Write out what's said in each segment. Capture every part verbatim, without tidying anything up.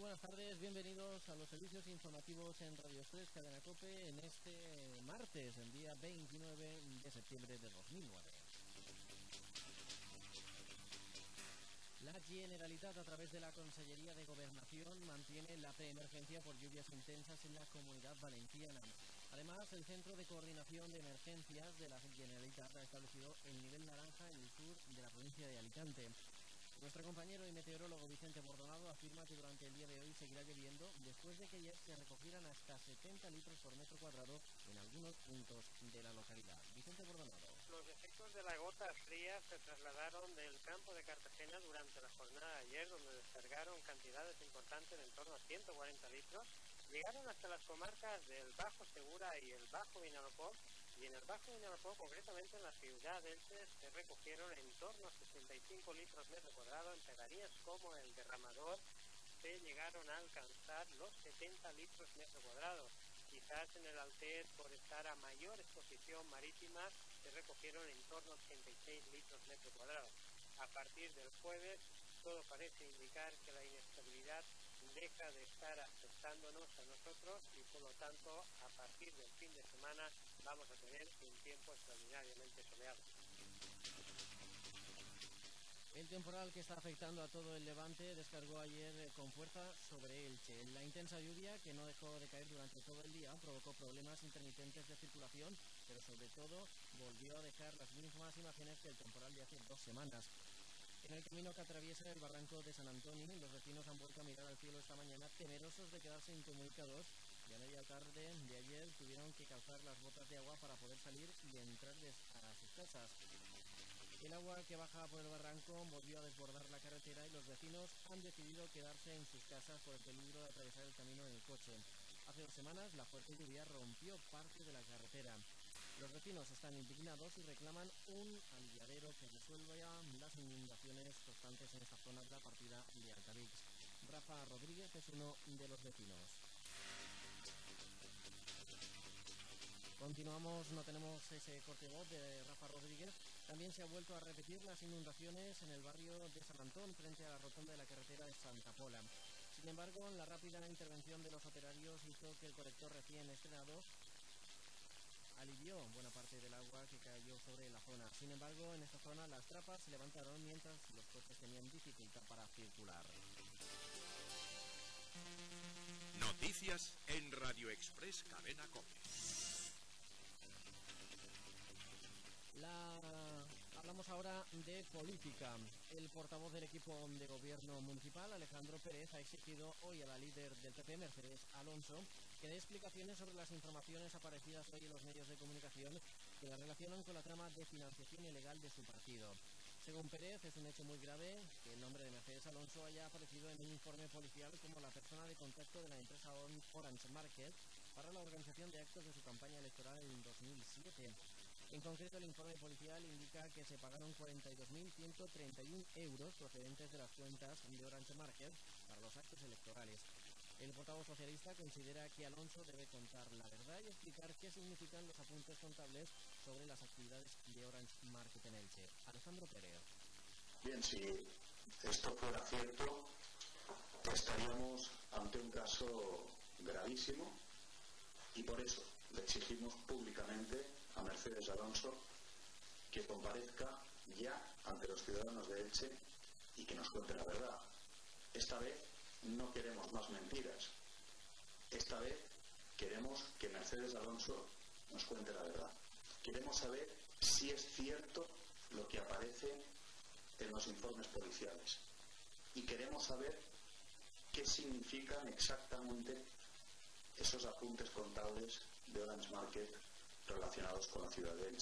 buenas tardes, bienvenidos a los servicios informativos en Radio Express Cadena COPE en este martes, el día veintinueve de septiembre de dos mil nueve. La Generalitat, a través de la Consellería de Gobernación, mantiene la preemergencia por lluvias intensas en la Comunidad Valenciana. Además, el Centro de Coordinación de Emergencias de la Generalitat ha establecido el nivel naranja en el sur de la provincia de Alicante. Nuestro compañero y meteorólogo Vicente Bordonado afirma que durante el día de hoy seguirá lloviendo después de que ayer se recogieran hasta setenta litros por metro cuadrado en algunos puntos de la localidad. Vicente Bordonado. Los efectos de la gota fría se trasladaron del campo de Cartagena durante la jornada de ayer, donde descargaron cantidades importantes de en torno a ciento cuarenta litros. Llegaron hasta las comarcas del Bajo Segura y el Bajo Vinalopó, y en el Bajo Vinalopó, concretamente en la ciudad de Elche, se recogieron en torno a sesenta y cinco litros metro cuadrado. En pedanías como el Derramador se llegaron a alcanzar los setenta litros metro cuadrado. Quizás en el Alter, por estar a mayor exposición marítima, se recogieron en torno a ochenta y seis litros metro cuadrado. A partir del jueves, todo parece indicar que la inestabilidad deja de estar afectándonos a nosotros y, por lo tanto, a partir del fin de semana vamos a tener un tiempo extraordinariamente soleado. El temporal que está afectando a todo el Levante descargó ayer con fuerza sobre Elche. La intensa lluvia, que no dejó de caer durante todo el día, provocó problemas intermitentes de circulación, pero sobre todo volvió a dejar las mismas imágenes que el temporal de hace dos semanas. En el camino que atraviesa el barranco de San Antonio, los vecinos han vuelto a mirar al cielo esta mañana, temerosos de quedarse incomunicados, y a media tarde de ayer tuvieron que calzar las botas de agua para poder salir y entrar a sus casas. El agua que baja por el barranco volvió a desbordar la carretera y los vecinos han decidido quedarse en sus casas por el peligro de atravesar el camino en el coche. Hace dos semanas la fuerte lluvia rompió parte de la carretera. Los vecinos están indignados y reclaman un aliviadero que resuelva las inundaciones constantes en esta zona de la partida de Altavix. Rafa Rodríguez es uno de los vecinos. Continuamos, no tenemos ese corte de voz de Rafa Rodríguez. También se ha vuelto a repetir las inundaciones en el barrio de San Antón, frente a la rotonda de la carretera de Santa Pola. Sin embargo, la rápida intervención de los operarios hizo que el colector recién estrenado alivió buena parte del agua que cayó sobre la zona. Sin embargo, en esta zona las trapas se levantaron mientras los coches tenían dificultad para circular. Noticias en Radio Express Cadena COPE. La... Hablamos ahora de política. El portavoz del equipo de gobierno municipal, Alejandro Pérez, ha exigido hoy a la líder del P P, Mercedes Alonso, que dé explicaciones sobre las informaciones aparecidas hoy en los medios de comunicación que la relacionan con la trama de financiación ilegal de su partido. Según Pérez, es un hecho muy grave que el nombre de Mercedes Alonso haya aparecido en un informe policial como la persona de contacto de la empresa Orange Market para la organización de actos de su campaña electoral en dos mil siete. En concreto, el informe policial indica que se pagaron cuarenta y dos mil ciento treinta y uno euros procedentes de las cuentas de Orange Market para los actos electorales. El portavoz socialista considera que Alonso debe contar la verdad y explicar qué significan los apuntes contables sobre las actividades de Orange Market en Elche. Alejandro Pérez. Bien, si esto fuera cierto, estaríamos ante un caso gravísimo y por eso le exigimos públicamente a Mercedes Alonso que comparezca ya ante los ciudadanos de Elche y que nos cuente la verdad. Esta vez no queremos más mentiras. Esta vez queremos que Mercedes Alonso nos cuente la verdad. Queremos saber si es cierto lo que aparece en los informes policiales. Y queremos saber qué significan exactamente esos apuntes contables de Orange Market relacionados con la ciudad de Elche.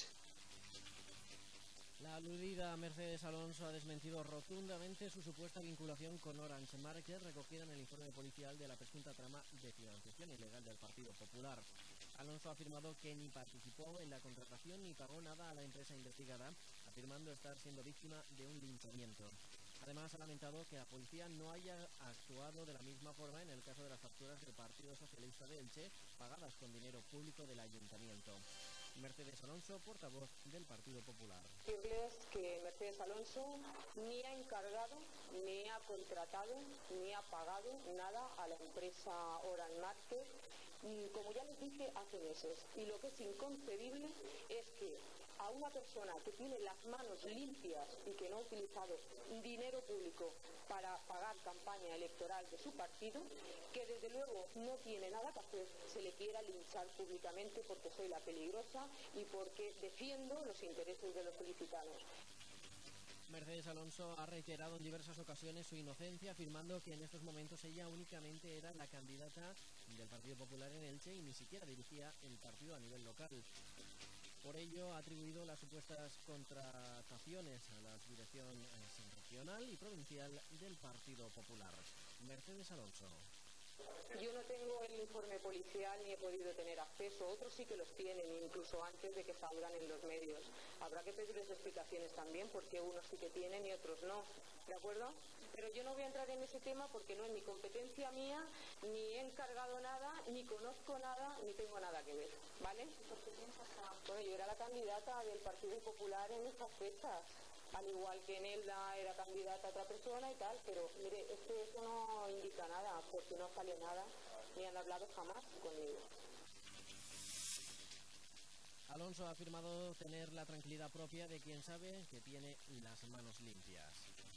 La aludida Mercedes Alonso ha desmentido rotundamente su supuesta vinculación con Orange Market recogida en el informe policial de la presunta trama de financiación ilegal del Partido Popular. Alonso ha afirmado que ni participó en la contratación ni pagó nada a la empresa investigada, afirmando estar siendo víctima de un linchamiento. Además, ha lamentado que la policía no haya actuado de la misma forma en el caso de las facturas del Partido Socialista de Elche, pagadas con dinero público del Ayuntamiento. Mercedes Alonso, portavoz del Partido Popular. Decirles que Mercedes Alonso ni ha encargado, ni ha contratado, ni ha pagado nada a la empresa Oral Market, como ya les dije hace meses. Y lo que es inconcebible es que a una persona que tiene las manos limpias y que no ha utilizado dinero público para pagar campaña electoral de su partido, que desde luego no tiene nada que hacer, se le quiera linchar públicamente porque soy la peligrosa y porque defiendo los intereses de los ilicitanos. Mercedes Alonso ha reiterado en diversas ocasiones su inocencia, afirmando que en estos momentos ella únicamente era la candidata del Partido Popular en Elche y ni siquiera dirigía el partido a nivel local. Por ello, ha atribuido las supuestas contrataciones a la dirección regional y provincial del Partido Popular. Mercedes Alonso. Yo no tengo el informe policial ni he podido tener acceso, otros sí que los tienen, incluso antes de que salgan en los medios. Habrá que pedirles explicaciones también, porque unos sí que tienen y otros no, ¿de acuerdo? Pero yo no voy a entrar en ese tema porque no es ni competencia mía, ni he encargado nada, ni conozco nada, ni tengo nada que ver, ¿vale? Bueno, yo era la candidata del Partido Popular en estas fechas, al igual que Nelda era candidata a otra persona y tal, pero mire, es que eso no indica nada, porque no sale nada, ni han hablado jamás conmigo. Alonso ha afirmado tener la tranquilidad propia de quien sabe que tiene las manos limpias.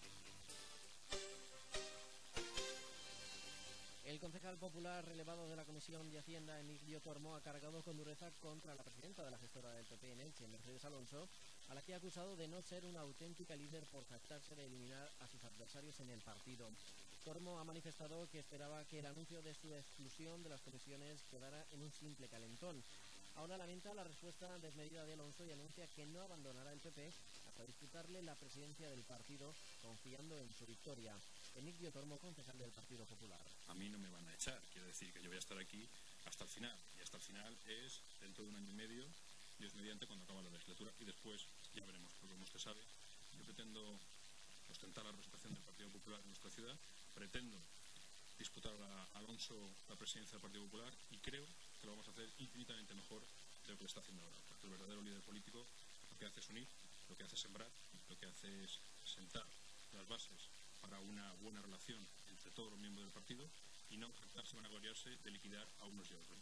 El concejal popular relevado de la Comisión de Hacienda, Emilio Tormo, ha cargado con dureza contra la presidenta de la gestora del P P en Elche, Mercedes Alonso, a la que ha acusado de no ser una auténtica líder por jactarse de eliminar a sus adversarios en el partido. Tormo ha manifestado que esperaba que el anuncio de su exclusión de las comisiones quedara en un simple calentón. Ahora lamenta la respuesta desmedida de Alonso y anuncia que no abandonará el P P hasta disputarle la presidencia del partido, confiando en su victoria. Emilio Tormo, concejal del Partido Popular. A mí no me van a echar, quiero decir que yo voy a estar aquí hasta el final, y hasta el final es dentro de un año y medio, Dios mediante, cuando acaba la legislatura, y después ya veremos, porque como usted sabe, yo pretendo ostentar la representación del Partido Popular en nuestra ciudad, pretendo disputar a Alonso la presidencia del Partido Popular y creo que lo vamos a hacer infinitamente mejor de lo que lo está haciendo ahora, porque el verdadero líder político lo que hace es unir, lo que hace es sembrar, lo que hace es sentar las bases para una buena relación entre todos los miembros del partido y no jactarse, van a gloriarse de liquidar a unos y a otros.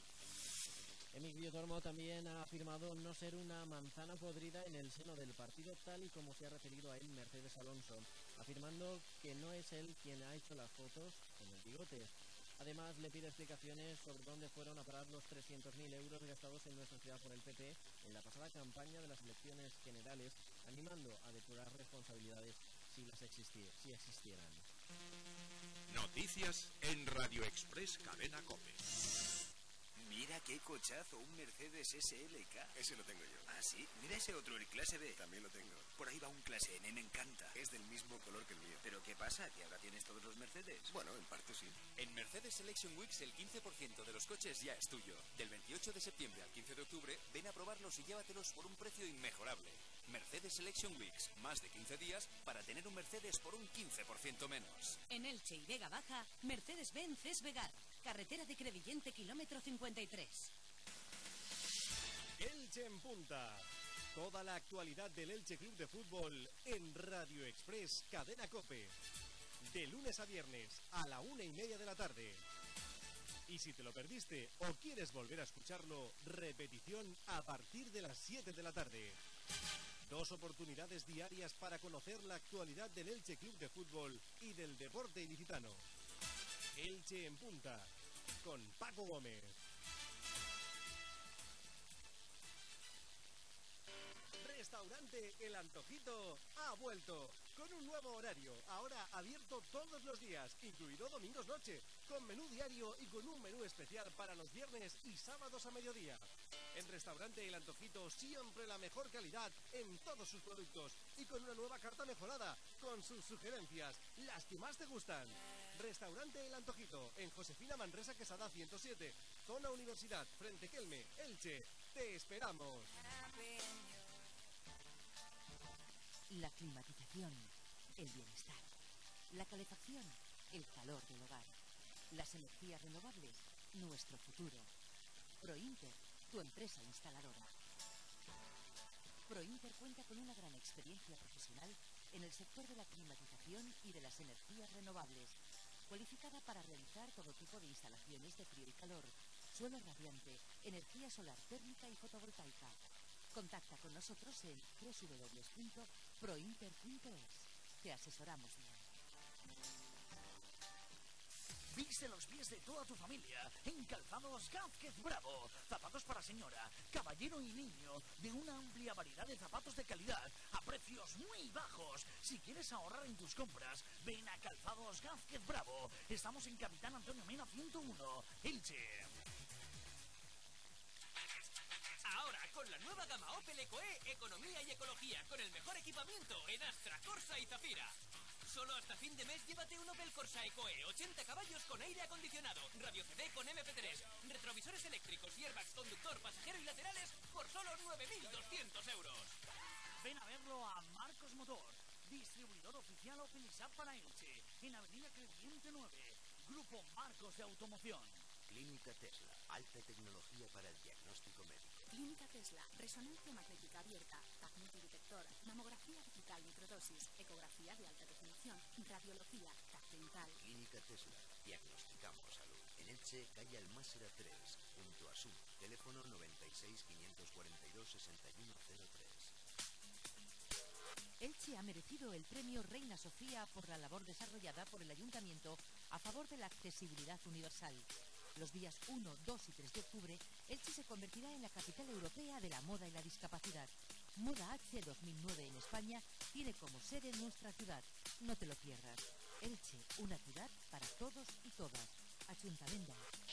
Emilio Tormo también ha afirmado no ser una manzana podrida en el seno del partido, tal y como se ha referido a él Mercedes Alonso, afirmando que no es él quien ha hecho las fotos con el bigote. Además, le pide explicaciones sobre dónde fueron a parar los trescientos mil euros gastados en nuestra ciudad por el P P en la pasada campaña de las elecciones generales, animando a depurar responsabilidades si las existi- si existieran. Noticias en Radio Express Cadena COPE. Mira qué cochazo, un Mercedes S L K. Ese lo tengo yo. ¿Ah, sí? Mira ese otro, el clase B. También lo tengo. Por ahí va un clase N, me encanta. Es del mismo color que el mío. ¿Pero qué pasa? ¿Que ahora tienes todos los Mercedes? Bueno, en parte sí. En Mercedes Selection Weeks el quince por ciento de los coches ya es tuyo. Del veintiocho de septiembre al quince de octubre, ven a probarlos y llévatelos por un precio inmejorable. Mercedes Selection Weeks, más de quince días para tener un Mercedes por un quince por ciento menos. En Elche y Vega Baja, Mercedes-Benz es Vegar. Carretera de Crevillente, kilómetro cincuenta y tres. Elche en punta. Toda la actualidad del Elche Club de Fútbol en Radio Express Cadena COPE. De lunes a viernes a la una y media de la tarde. Y si te lo perdiste o quieres volver a escucharlo, repetición a partir de las siete de la tarde. Dos oportunidades diarias para conocer la actualidad del Elche Club de Fútbol y del deporte ilicitano. Elche en punta, con Paco Gómez. Restaurante El Antojito ha vuelto con un nuevo horario, ahora abierto todos los días, incluido domingos noche, con menú diario y con un menú especial para los viernes y sábados a mediodía. En Restaurante El Antojito siempre la mejor calidad en todos sus productos y con una nueva carta mejorada, con sus sugerencias, las que más te gustan. Restaurante El Antojito, en Josefina Manresa Quesada ciento siete, zona Universidad, frente Kelme, Elche. Te esperamos. La climatización, el bienestar. La calefacción, el calor del hogar. Las energías renovables, nuestro futuro. Prointer, tu empresa instaladora. Prointer cuenta con una gran experiencia profesional en el sector de la climatización y de las energías renovables, cualificada para realizar todo tipo de instalaciones de frío y calor, suelo radiante, energía solar térmica y fotovoltaica. Contacta con nosotros en doble u doble u doble u punto prointer punto es. Te asesoramos bien. Viste los pies de toda tu familia en Calzados Gázquez Bravo. Zapatos para señora, caballero y niño, de una amplia variedad de zapatos de calidad a precios muy bajos. Si quieres ahorrar en tus compras, ven a Calzados Gázquez Bravo. Estamos en Capitán Antonio Mena ciento uno, Elche. Ahora, con la nueva gama Opel EcoE, economía y ecología, con el mejor equipamiento en Astra, Corsa y Zafira. Solo hasta fin de mes llévate un Opel Corsa EcoE, ochenta caballos con aire acondicionado, radio C D con eme pe tres, retrovisores eléctricos y airbags conductor, pasajero y laterales por solo nueve mil doscientos euros. Ven a verlo a Marcos Motor, distribuidor oficial Opel y Saab para Elche, en Avenida Creciente nueve, Grupo Marcos de Automoción. Clínica Tesla, alta tecnología para el diagnóstico médico. Clínica Tesla, resonancia magnética abierta, T A C multidetector, mamografía digital microdosis, ecografía de alta definición, radiología, T A C dental. Clínica Tesla, diagnosticamos salud. En Elche, calle Almásera tres, junto a Sum, teléfono noventa y seis, quinientos cuarenta y dos, sesenta y uno cero tres. Elche ha merecido el premio Reina Sofía por la labor desarrollada por el Ayuntamiento a favor de la accesibilidad universal. Los días uno, dos y tres de octubre, Elche se convertirá en la capital europea de la moda y la discapacidad. Moda H dos mil nueve en España tiene como sede nuestra ciudad. No te lo pierdas. Elche, una ciudad para todos y todas. Ayuntamiento.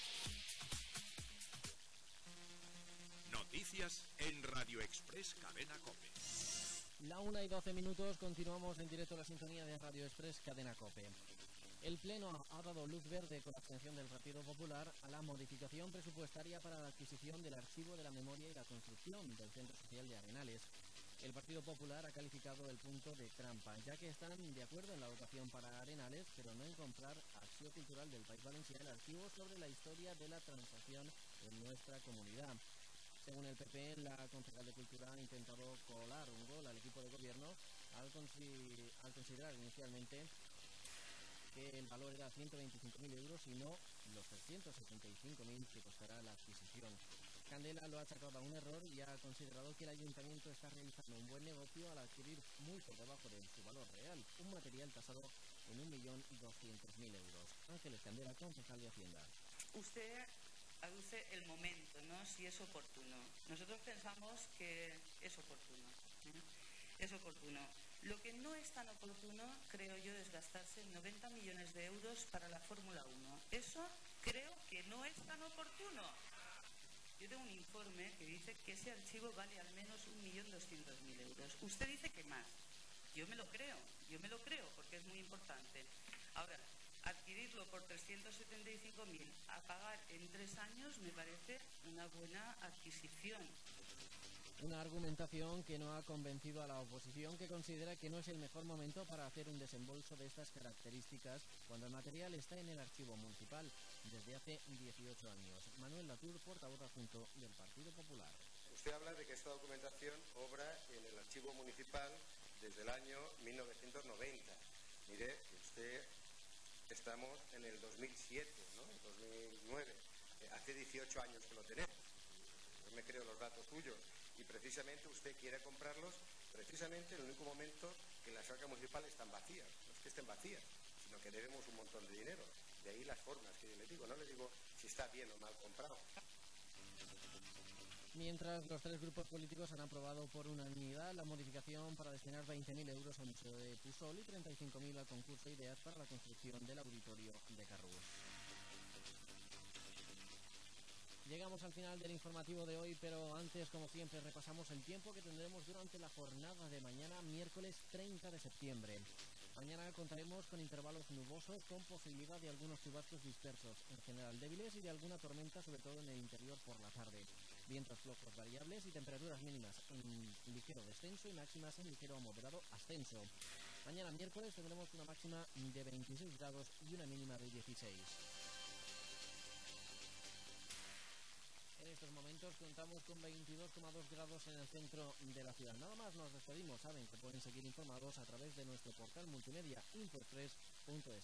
Noticias en Radio Express Cadena COPE. La una y doce minutos, continuamos en directo la sintonía de Radio Express Cadena COPE. El Pleno ha dado luz verde con la abstención del Partido Popular a la modificación presupuestaria para la adquisición del archivo de la memoria y la construcción del Centro Social de Arenales. El Partido Popular ha calificado el punto de trampa, ya que están de acuerdo en la dotación para Arenales, pero no en comprar a Acción Cultural del País Valenciano el archivo sobre la historia de la transacción en nuestra comunidad. Según el P P, la concejal de Cultura ha intentado colar un gol al equipo de gobierno al, consi- al considerar inicialmente que el valor era ciento veinticinco mil euros y no los trescientos setenta y cinco mil que costará la adquisición. Candela lo ha achacado a un error y ha considerado que el ayuntamiento está realizando un buen negocio al adquirir muy por debajo de su valor real, un material tasado en un millón doscientos mil euros. Ángeles Candela, concejal de Hacienda. Usted aduce el momento, ¿no? Si es oportuno. Nosotros pensamos que es oportuno. ¿eh? Es oportuno. Lo que no es tan oportuno, creo yo, es gastarse noventa millones de euros para la Fórmula uno. Eso creo que no es tan oportuno. Yo tengo un informe que dice que ese archivo vale al menos un millón doscientos mil euros. Usted dice que más. Yo me lo creo, yo me lo creo porque es muy importante. Ahora, adquirirlo por trescientos setenta y cinco mil a pagar en tres años me parece una buena adquisición. Una argumentación que no ha convencido a la oposición, que considera que no es el mejor momento para hacer un desembolso de estas características cuando el material está en el archivo municipal desde hace dieciocho años. Manuel Latour, portavoz adjunto del Partido Popular. Usted habla de que esta documentación obra en el archivo municipal desde el año mil novecientos noventa. Mire, usted estamos en el dos mil siete, ¿no? En dos mil nueve. Eh, hace dieciocho años que lo tenemos. Yo me creo los datos suyos. Y precisamente usted quiere comprarlos precisamente en el único momento que las arcas municipales están vacías. No es que estén vacías, sino que debemos un montón de dinero. De ahí las formas que yo le digo. No le digo si está bien o mal comprado. Mientras, los tres grupos políticos han aprobado por unanimidad la modificación para destinar veinte mil euros al Museo de Pusol y treinta y cinco mil al concurso de ideas para la construcción del auditorio de Carrús. Llegamos al final del informativo de hoy, pero antes, como siempre, repasamos el tiempo que tendremos durante la jornada de mañana, miércoles treinta de septiembre. Mañana contaremos con intervalos nubosos con posibilidad de algunos chubascos dispersos, en general débiles, y de alguna tormenta, sobre todo en el interior por la tarde. Vientos flojos variables y temperaturas mínimas en ligero descenso y máximas en ligero a moderado ascenso. Mañana miércoles tendremos una máxima de veintiséis grados y una mínima de dieciséis. En estos momentos contamos con veintidós coma dos grados en el centro de la ciudad. Nada más, nos despedimos. Saben que pueden seguir informados a través de nuestro portal multimedia infoexpress punto es.